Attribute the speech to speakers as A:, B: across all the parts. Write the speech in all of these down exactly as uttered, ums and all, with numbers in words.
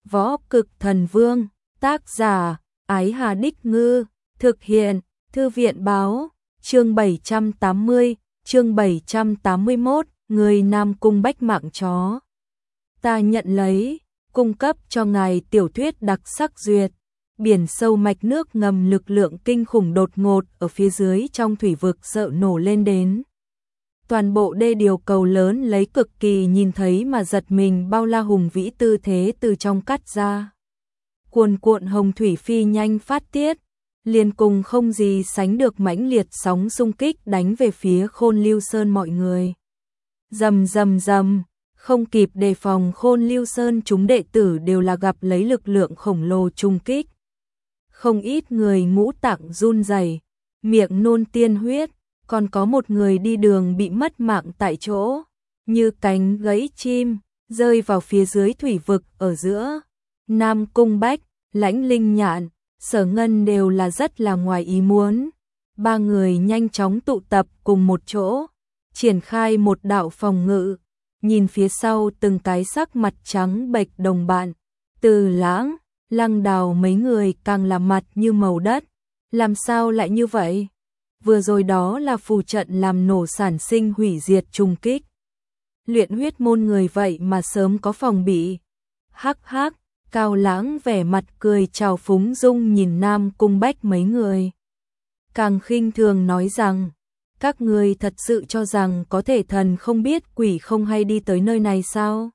A: Võ Cực Thần Vương, tác giả, Ái Hà Đích Ngư, thực hiện, Thư viện Báo, chương bảy trăm tám mươi, chương bảy trăm tám mươi mốt, người Nam Cung Bách mạng chó. Ta nhận lấy, cung cấp cho ngài tiểu thuyết đặc sắc duyệt. Biển sâu mạch nước ngầm lực lượng kinh khủng đột ngột ở phía dưới trong thủy vực sợ nổ lên đến. Toàn bộ đê điều cầu lớn lấy cực kỳ nhìn thấy mà giật mình bao la hùng vĩ tư thế từ trong cắt ra. Cuồn cuộn hồng thủy phi nhanh phát tiết, liền cùng không gì sánh được mãnh liệt sóng xung kích đánh về phía Khôn Lưu Sơn mọi người. Rầm rầm rầm, không kịp đề phòng Khôn Lưu Sơn chúng đệ tử đều là gặp lấy lực lượng khổng lồ trung kích. Không ít người ngũ tạng run rẩy, miệng nôn tiên huyết, còn có một người đi đường bị mất mạng tại chỗ, như cánh gãy chim, rơi vào phía dưới thủy vực ở giữa. Nam Cung Bách, Lãnh Linh Nhạn, Sở Ngân đều là rất là ngoài ý muốn. Ba người nhanh chóng tụ tập cùng một chỗ, triển khai một đạo phòng ngự, nhìn phía sau từng cái sắc mặt trắng bệch đồng bạn. Từ Lãng, Lăng Đào mấy người càng là mặt như màu đất. Làm sao lại như vậy? Vừa rồi đó là phù trận làm nổ sản sinh hủy diệt trùng kích. Luyện huyết môn người vậy mà sớm có phòng bị. Hắc hắc, Cao Lãng vẻ mặt cười trào phúng dung nhìn Nam Cung Bách mấy người. Càng khinh thường nói rằng, các người thật sự cho rằng có thể thần không biết quỷ không hay đi tới nơi này sao?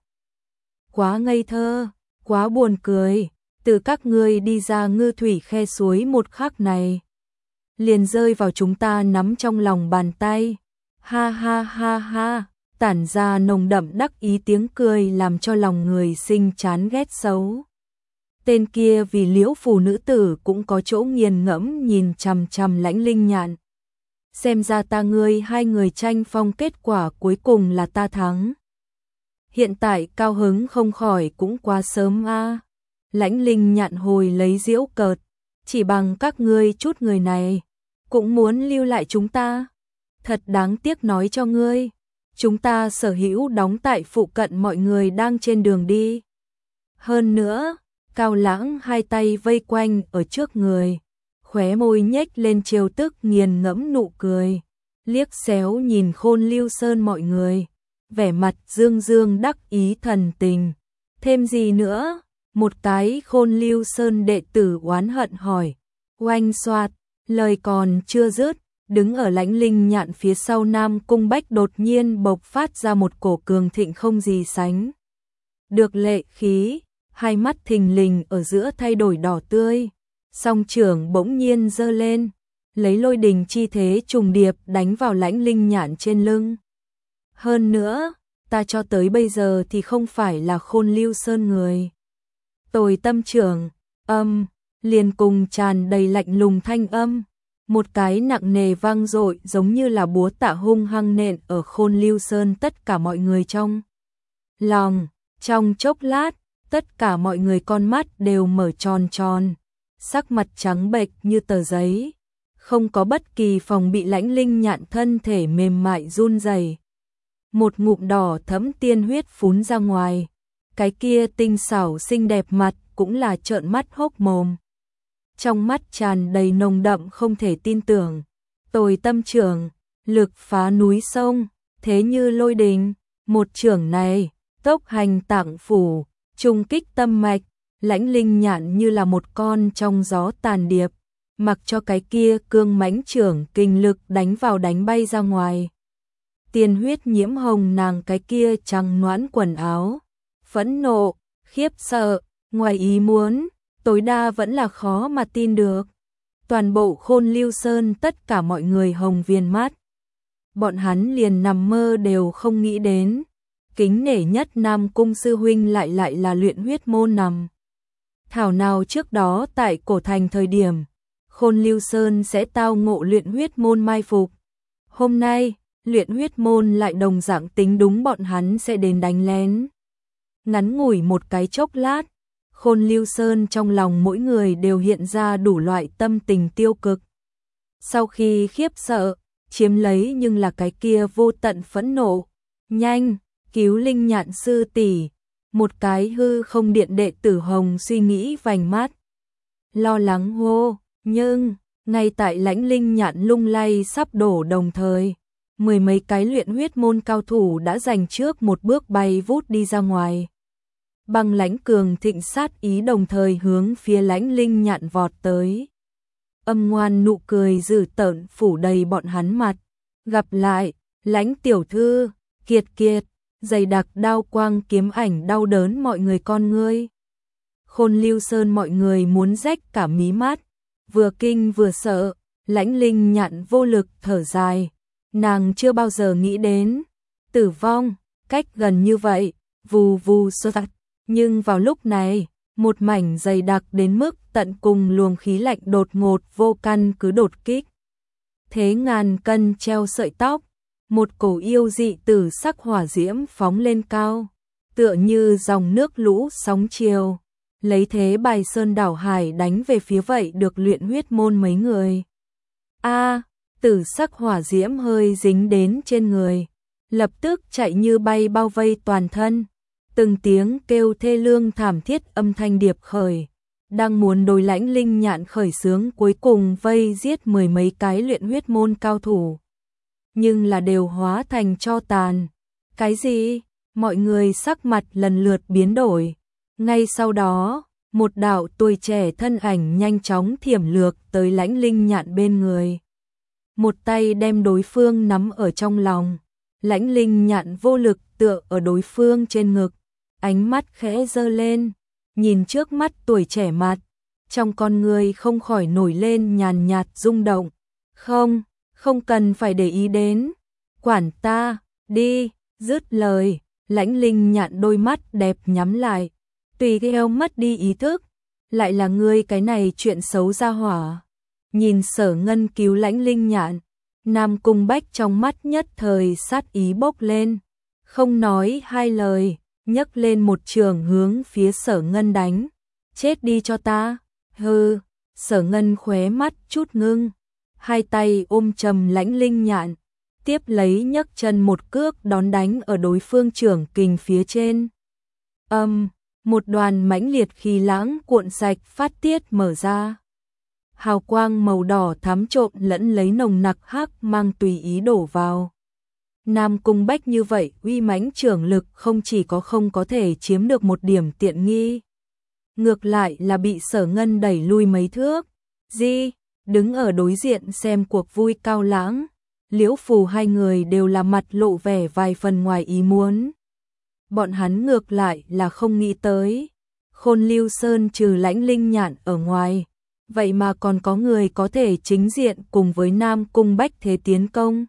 A: Quá ngây thơ, quá buồn cười, từ các ngươi đi ra ngư thủy khe suối một khắc này. Liền rơi vào chúng ta nắm trong lòng bàn tay. Ha ha ha ha, tản ra nồng đậm đắc ý tiếng cười làm cho lòng người sinh chán ghét xấu. Tên kia vì liễu phù nữ tử cũng có chỗ nghiền ngẫm nhìn chằm chằm Lãnh Linh Nhạn. Xem ra ta ngươi hai người tranh phong kết quả cuối cùng là ta thắng. Hiện tại cao hứng không khỏi cũng quá sớm a. À. Lãnh Linh Nhạn hồi lấy giễu cợt, chỉ bằng các ngươi chút người này cũng muốn lưu lại chúng ta. Thật đáng tiếc nói cho ngươi, chúng ta sở hữu đóng tại phụ cận mọi người đang trên đường đi. Hơn nữa, Cao Lãng hai tay vây quanh ở trước người, khóe môi nhếch lên trêu tức nghiền ngẫm nụ cười, liếc xéo nhìn Khôn Lưu Sơn mọi người, vẻ mặt dương dương đắc ý thần tình. Thêm gì nữa? Một cái Khôn Lưu Sơn đệ tử oán hận hỏi. Oanh xoạt, lời còn chưa dứt, đứng ở Lãnh Linh Nhạn phía sau Nam Cung Bách đột nhiên bộc phát ra một cổ cường thịnh không gì sánh được lệ khí, hai mắt thình lình ở giữa thay đổi đỏ tươi, song trưởng bỗng nhiên giơ lên, lấy lôi đình chi thế trùng điệp đánh vào Lãnh Linh Nhạn trên lưng. Hơn nữa, ta cho tới bây giờ thì không phải là Khôn Lưu Sơn người. Tồi tâm trưởng, âm, liền cùng tràn đầy lạnh lùng thanh âm, một cái nặng nề vang dội giống như là búa tạ hung hăng nện ở Khôn Lưu Sơn tất cả mọi người trong lòng. Trong chốc lát, tất cả mọi người con mắt đều mở tròn tròn, sắc mặt trắng bệch như tờ giấy, không có bất kỳ phòng bị. Lãnh Linh Nhạn thân thể mềm mại run rẩy, một ngụm đỏ thẫm tiên huyết phún ra ngoài, cái kia tinh xảo xinh đẹp mặt cũng là trợn mắt hốc mồm. Trong mắt tràn đầy nồng đậm không thể tin tưởng. Tồi tâm trưởng, lực phá núi sông, thế như lôi đình, một trưởng này, tốc hành tạng phủ, trùng kích tâm mạch. Lãnh Linh Nhạn như là một con trong gió tàn điệp, mặc cho cái kia cương mãnh trưởng kinh lực đánh vào đánh bay ra ngoài. Tiên huyết nhiễm hồng nàng cái kia trắng nõn quần áo. Phẫn nộ, khiếp sợ, ngoài ý muốn, tối đa vẫn là khó mà tin được. Toàn bộ Khôn Lưu Sơn tất cả mọi người hồng viền mắt. Bọn hắn liền nằm mơ đều không nghĩ đến, kính nể nhất Nam Cung sư huynh lại lại là luyện huyết môn nằm. Thảo nào trước đó tại cổ thành thời điểm, Khôn Lưu Sơn sẽ tao ngộ luyện huyết môn mai phục. Hôm nay, luyện huyết môn lại đồng dạng tính đúng bọn hắn sẽ đến đánh lén. Ngắn ngủi một cái chốc lát, Khôn Lưu Sơn trong lòng mỗi người đều hiện ra đủ loại tâm tình tiêu cực. Sau khi khiếp sợ, chiếm lấy nhưng là cái kia vô tận phẫn nộ. Nhanh, cứu Linh Nhạn sư tỷ, Một cái hư không điện đệ tử hồng suy nghĩ vành mắt. Lo lắng hô, nhưng, ngay tại Lãnh Linh Nhạn lung lay sắp đổ đồng thời, mười mấy cái luyện huyết môn cao thủ đã giành trước một bước bay vút đi ra ngoài. Băng Lãnh cường thịnh sát ý đồng thời hướng phía Lãnh Linh Nhạn vọt tới. Âm ngoan nụ cười dữ tợn phủ đầy bọn hắn mặt. Gặp lại, Lãnh tiểu thư, kiệt kiệt, dày đặc đao quang kiếm ảnh đau đớn mọi người con ngươi. Khôn Lưu Sơn mọi người muốn rách cả mí mắt, vừa kinh vừa sợ, Lãnh Linh Nhạn vô lực thở dài, nàng chưa bao giờ nghĩ đến tử vong cách gần như vậy, vù vù sơ tặc, nhưng vào lúc này, một mảnh dày đặc đến mức tận cùng luồng khí lạnh đột ngột vô căn cứ đột kích. Thế ngàn cân treo sợi tóc, một cổ yêu dị tử sắc hỏa diễm phóng lên cao, tựa như dòng nước lũ sóng chiều, lấy thế bài sơn đảo hải đánh về phía vậy được luyện huyết môn mấy người. A, tử sắc hỏa diễm hơi dính đến trên người, lập tức chạy như bay bao vây toàn thân, từng tiếng kêu thê lương thảm thiết âm thanh điệp khởi, đang muốn đối Lãnh Linh Nhạn khởi xướng cuối cùng vây giết mười mấy cái luyện huyết môn cao thủ. Nhưng là đều hóa thành tro tàn. Cái gì? Mọi người sắc mặt lần lượt biến đổi. Ngay sau đó, một đạo tuổi trẻ thân ảnh nhanh chóng thiểm lược tới Lãnh Linh Nhạn bên người. Một tay đem đối phương nắm ở trong lòng. Lãnh Linh Nhạn vô lực tựa ở đối phương trên ngực, ánh mắt khẽ giơ lên, nhìn trước mắt tuổi trẻ mặt, trong con người không khỏi nổi lên nhàn nhạt rung động. Không, không cần phải để ý đến, quản ta, đi, dứt lời, Lãnh Linh Nhạn đôi mắt đẹp nhắm lại, tùy theo mất đi ý thức, lại là ngươi cái này chuyện xấu ra hỏa. Nhìn Sở Ngân cứu Lãnh Linh Nhạn, Nam Cung Bách trong mắt nhất thời sát ý bốc lên, không nói hai lời, nhấc lên một trường hướng phía Sở Ngân đánh. Chết đi cho ta. Hừ, Sở Ngân khóe mắt chút ngưng, hai tay ôm chầm Lãnh Linh Nhạn, tiếp lấy nhấc chân một cước đón đánh ở đối phương trưởng kình phía trên. Âm, um, một đoàn mãnh liệt khí lãng cuộn sạch phát tiết mở ra. Hào quang màu đỏ thắm trộn lẫn lấy nồng nặc hắc mang tùy ý đổ vào. Nam Cung Bách như vậy uy mãnh trưởng lực không chỉ có không có thể chiếm được một điểm tiện nghi, ngược lại là bị Sở Ngân đẩy lui mấy thước. Di, đứng ở đối diện xem cuộc vui Cao Lãng, Liễu Phù hai người đều là mặt lộ vẻ vài phần ngoài ý muốn. Bọn hắn ngược lại là không nghĩ tới, Khôn Lưu Sơn trừ Lãnh Linh Nhạn ở ngoài, vậy mà còn có người có thể chính diện cùng với Nam Cung Bách thế tiến công.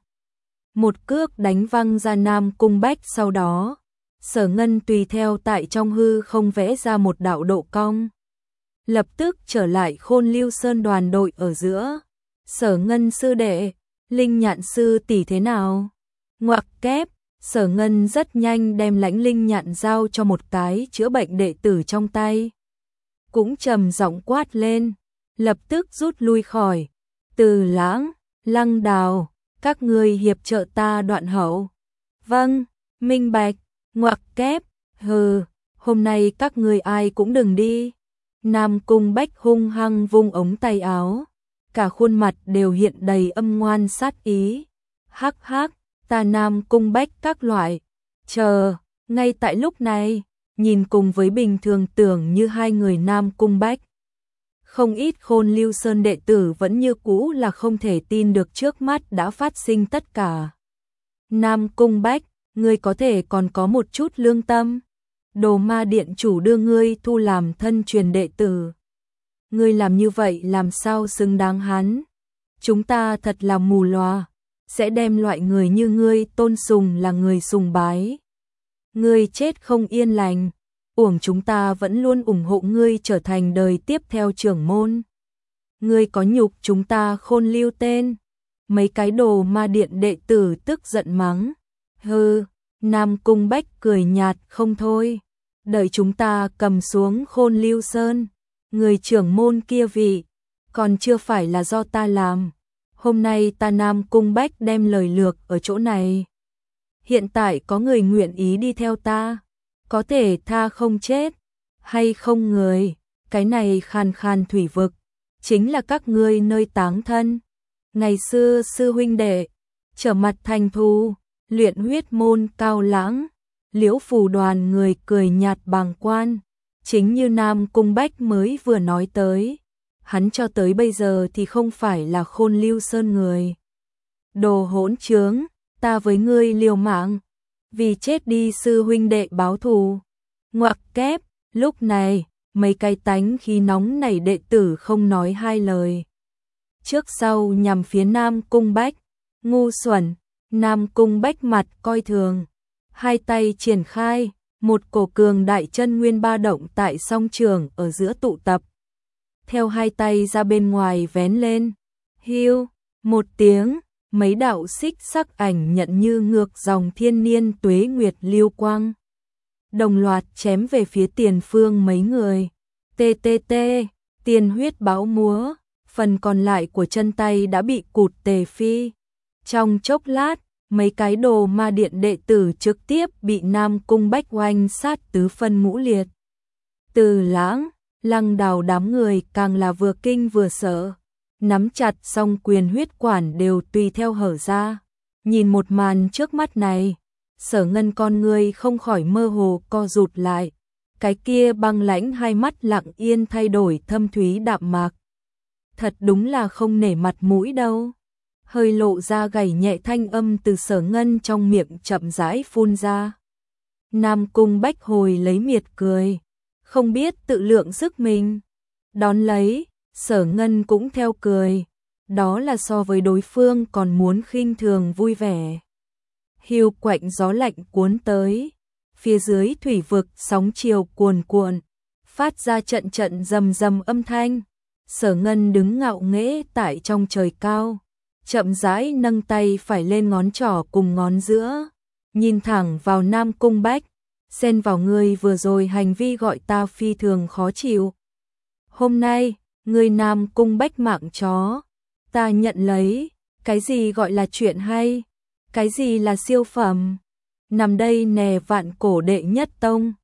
A: Một cước đánh văng ra Nam Cung Bách, sau đó, Sở Ngân tùy theo tại trong hư không vẽ ra một đạo độ cong. Lập tức trở lại Khôn Lưu Sơn đoàn đội ở giữa. Sở Ngân sư đệ, Linh Nhạn sư tỷ thế nào? Ngoặc kép, Sở Ngân rất nhanh đem Lãnh Linh Nhạn giao cho một cái chữa bệnh đệ tử trong tay. Cũng trầm giọng quát lên, lập tức rút lui khỏi. Từ Lãng, Lăng Đào, các ngươi hiệp trợ ta đoạn hậu. Vâng, minh bạch, ngoặc kép, hừ, hôm nay các ngươi ai cũng đừng đi. Nam Cung Bách hung hăng vung ống tay áo, cả khuôn mặt đều hiện đầy âm ngoan sát ý. Hắc hắc, ta Nam Cung Bách các loại. Chờ, ngay tại lúc này, nhìn cùng với bình thường tưởng như hai người Nam Cung Bách. Không ít Khôn Lưu Sơn đệ tử vẫn như cũ là không thể tin được trước mắt đã phát sinh tất cả. Nam Cung Bách, ngươi có thể còn có một chút lương tâm. Đồ Ma điện chủ đưa ngươi thu làm thân truyền đệ tử. Ngươi làm như vậy làm sao xứng đáng hắn? Chúng ta thật là mù loà, sẽ đem loại người như ngươi tôn sùng là người sùng bái. Ngươi chết không yên lành, uổng chúng ta vẫn luôn ủng hộ ngươi trở thành đời tiếp theo trưởng môn. Ngươi có nhục chúng ta Khôn Lưu tên. Mấy cái Đồ Ma điện đệ tử tức giận mắng. Hừ, Nam Cung Bách cười nhạt không thôi. Đợi chúng ta cầm xuống Khôn Lưu Sơn, người trưởng môn kia vị, còn chưa phải là do ta làm. Hôm nay ta Nam Cung Bách đem lời lược ở chỗ này. Hiện tại có người nguyện ý đi theo ta, có thể tha không chết, hay không người, cái này khàn khàn thủy vực, chính là các ngươi nơi táng thân. Ngày xưa sư huynh đệ, trở mặt thành thù, luyện huyết môn cao lãng, Liễu Phù đoàn người cười nhạt bàng quan, chính như Nam Cung Bách mới vừa nói tới, hắn cho tới bây giờ thì không phải là Khôn Lưu Sơn người. Đồ hỗn trướng, ta với ngươi liều mạng, vì chết đi sư huynh đệ báo thù. Ngoặc kép, lúc này, mấy cái tánh khí nóng nảy đệ tử không nói hai lời. Trước sau nhằm phía Nam Cung Bách, ngu xuẩn, Nam Cung Bách mặt coi thường, hai tay triển khai, một cổ cường đại chân nguyên ba động tại song trường ở giữa tụ tập. Theo hai tay ra bên ngoài vén lên, hiu, một tiếng, mấy đạo xích sắc ảnh nhận như ngược dòng thiên niên tuế nguyệt lưu quang. Đồng loạt chém về phía tiền phương mấy người. Tê tê tê, tiền huyết báo múa, phần còn lại của chân tay đã bị cụt tề phi. Trong chốc lát, mấy cái đồ ma điện đệ tử trực tiếp bị Nam Cung Bách oanh sát tứ phân ngũ liệt. Từ Lãng, Lăng Đào đám người càng là vừa kinh vừa sợ, nắm chặt song quyền huyết quản đều tùy theo hở ra. Nhìn một màn trước mắt này, Sở Ngân con người không khỏi mơ hồ co rụt lại, cái kia băng lãnh hai mắt lặng yên thay đổi thâm thúy đạm mạc. Thật đúng là không nể mặt mũi đâu. Hơi lộ ra gảy nhẹ thanh âm từ Sở Ngân trong miệng chậm rãi phun ra. Nam Cung Bách hồi lấy miệt cười, không biết tự lượng sức mình. Đón lấy, Sở Ngân cũng theo cười, đó là so với đối phương còn muốn khinh thường vui vẻ. Hiu quạnh gió lạnh cuốn tới, phía dưới thủy vực sóng chiều cuồn cuộn, phát ra trận trận rầm rầm âm thanh. Sở Ngân đứng ngạo nghễ tại trong trời cao, chậm rãi nâng tay phải lên ngón trỏ cùng ngón giữa, nhìn thẳng vào Nam Cung Bách, xen vào người vừa rồi hành vi gọi ta phi thường khó chịu. Hôm nay, người Nam Cung Bách mạng chó, ta nhận lấy, cái gì gọi là chuyện hay, cái gì là siêu phẩm, nằm đây nè vạn cổ đệ nhất tông.